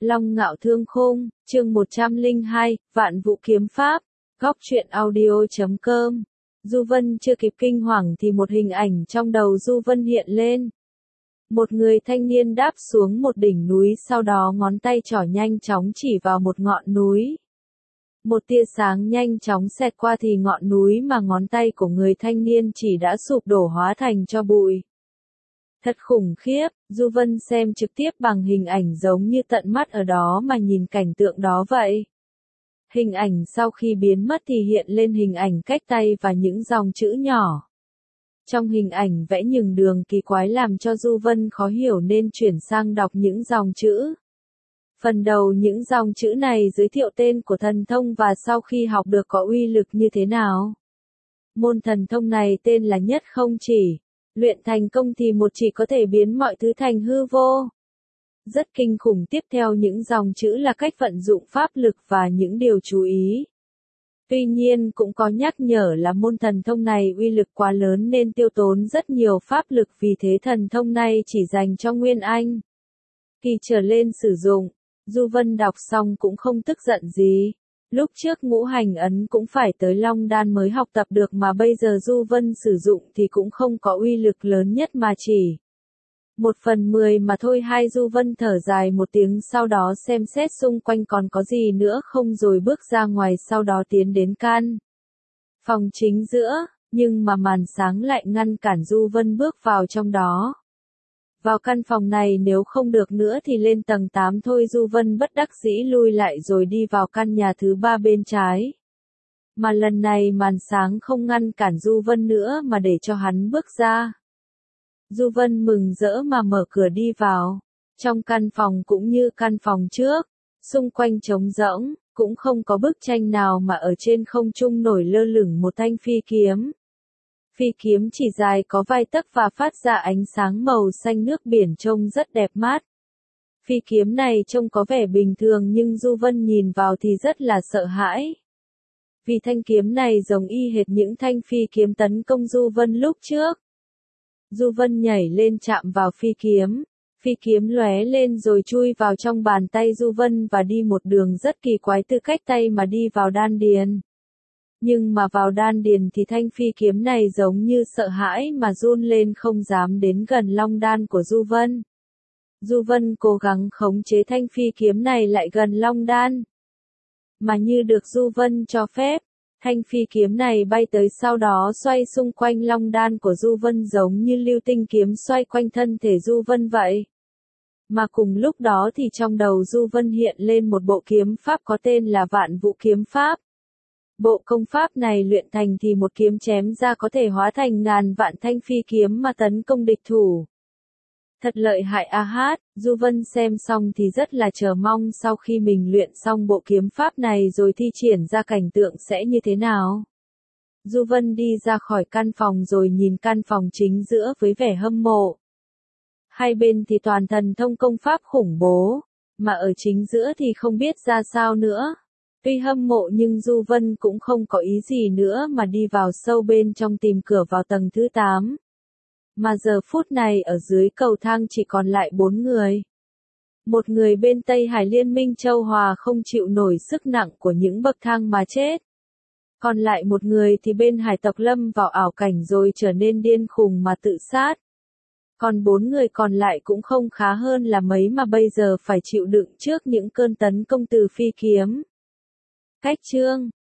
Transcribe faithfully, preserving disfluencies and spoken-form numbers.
Long Ngạo Thương Khung, chương một trăm lẻ hai, Vạn Vũ Kiếm Pháp, Góc truyện audio chấm com. Du Vân chưa kịp kinh hoàng thì một hình ảnh trong đầu Du Vân hiện lên. Một người thanh niên đáp xuống một đỉnh núi, sau đó ngón tay trỏ nhanh chóng chỉ vào một ngọn núi. Một tia sáng nhanh chóng xẹt qua thì ngọn núi mà ngón tay của người thanh niên chỉ đã sụp đổ hóa thành tro bụi. Thật khủng khiếp, Du Vân xem trực tiếp bằng hình ảnh giống như tận mắt ở đó mà nhìn cảnh tượng đó vậy. Hình ảnh sau khi biến mất thì hiện lên hình ảnh cách tay và những dòng chữ nhỏ. Trong hình ảnh vẽ những đường kỳ quái làm cho Du Vân khó hiểu nên chuyển sang đọc những dòng chữ. Phần đầu những dòng chữ này giới thiệu tên của thần thông và sau khi học được có uy lực như thế nào. Môn thần thông này tên là Nhất Không Chỉ. Luyện thành công thì một chỉ có thể biến mọi thứ thành hư vô. Rất kinh khủng. Tiếp theo những dòng chữ là cách vận dụng pháp lực và những điều chú ý. Tuy nhiên cũng có nhắc nhở là môn thần thông này uy lực quá lớn nên tiêu tốn rất nhiều pháp lực, vì thế thần thông này chỉ dành cho Nguyên Anh kỳ trở lên sử dụng. Du Vân đọc xong cũng không tức giận gì. Lúc trước ngũ hành ấn cũng phải tới Long Đan mới học tập được mà bây giờ Du Vân sử dụng thì cũng không có uy lực lớn nhất mà chỉ một phần mười mà thôi. Hai Du Vân thở dài một tiếng, sau đó xem xét xung quanh còn có gì nữa không rồi bước ra ngoài, sau đó tiến đến căn phòng chính giữa, nhưng mà màn sáng lại ngăn cản Du Vân bước vào trong đó. Vào căn phòng này nếu không được nữa thì lên tầng tám thôi. Du Vân bất đắc dĩ lui lại rồi đi vào căn nhà thứ ba bên trái. Mà lần này màn sáng không ngăn cản Du Vân nữa mà để cho hắn bước ra. Du Vân mừng rỡ mà mở cửa đi vào. Trong căn phòng cũng như căn phòng trước, xung quanh trống rỗng, cũng không có bức tranh nào mà ở trên không trung nổi lơ lửng một thanh phi kiếm. Phi kiếm chỉ dài có vài tấc và phát ra ánh sáng màu xanh nước biển trông rất đẹp mắt. Phi kiếm này trông có vẻ bình thường nhưng Du Vân nhìn vào thì rất là sợ hãi. Vì thanh kiếm này giống y hệt những thanh phi kiếm tấn công Du Vân lúc trước. Du Vân nhảy lên chạm vào phi kiếm. Phi kiếm lóe lên rồi chui vào trong bàn tay Du Vân và đi một đường rất kỳ quái từ cách tay mà đi vào đan điền. Nhưng mà vào đan điền thì thanh phi kiếm này giống như sợ hãi mà run lên không dám đến gần long đan của Du Vân. Du Vân cố gắng khống chế thanh phi kiếm này lại gần long đan. Mà như được Du Vân cho phép, thanh phi kiếm này bay tới sau đó xoay xung quanh long đan của Du Vân giống như lưu tinh kiếm xoay quanh thân thể Du Vân vậy. Mà cùng lúc đó thì trong đầu Du Vân hiện lên một bộ kiếm pháp có tên là Vạn Vũ Kiếm Pháp. Bộ công pháp này luyện thành thì một kiếm chém ra có thể hóa thành ngàn vạn thanh phi kiếm mà tấn công địch thủ. Thật lợi hại a hát, Du Vân xem xong thì rất là chờ mong sau khi mình luyện xong bộ kiếm pháp này rồi thi triển ra cảnh tượng sẽ như thế nào. Du Vân đi ra khỏi căn phòng rồi nhìn căn phòng chính giữa với vẻ hâm mộ. Hai bên thì toàn thần thông công pháp khủng bố, mà ở chính giữa thì không biết ra sao nữa. Tuy hâm mộ nhưng Du Vân cũng không có ý gì nữa mà đi vào sâu bên trong tìm cửa vào tầng thứ tám. Mà giờ phút này ở dưới cầu thang chỉ còn lại bốn người. Một người bên Tây Hải Liên minh Châu Hòa không chịu nổi sức nặng của những bậc thang mà chết. Còn lại một người thì bên Hải tộc lâm vào ảo cảnh rồi trở nên điên khùng mà tự sát. Còn bốn người còn lại cũng không khá hơn là mấy mà bây giờ phải chịu đựng trước những cơn tấn công từ phi kiếm. Cách chương